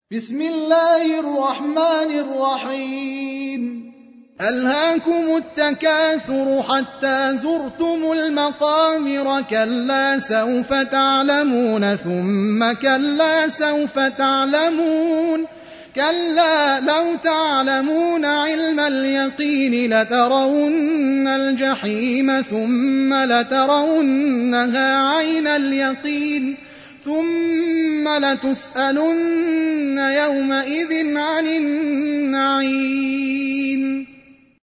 بسم الله الرحمن الرحيم ألهاكم التكاثر حتى زرتم المقابر كلا سوف تعلمون ثم كلا سوف تعلمون كلا لو تعلمون علم اليقين لترون الجحيم ثم لترونها عين اليقين ثم لتسألن يومئذ عن النعيم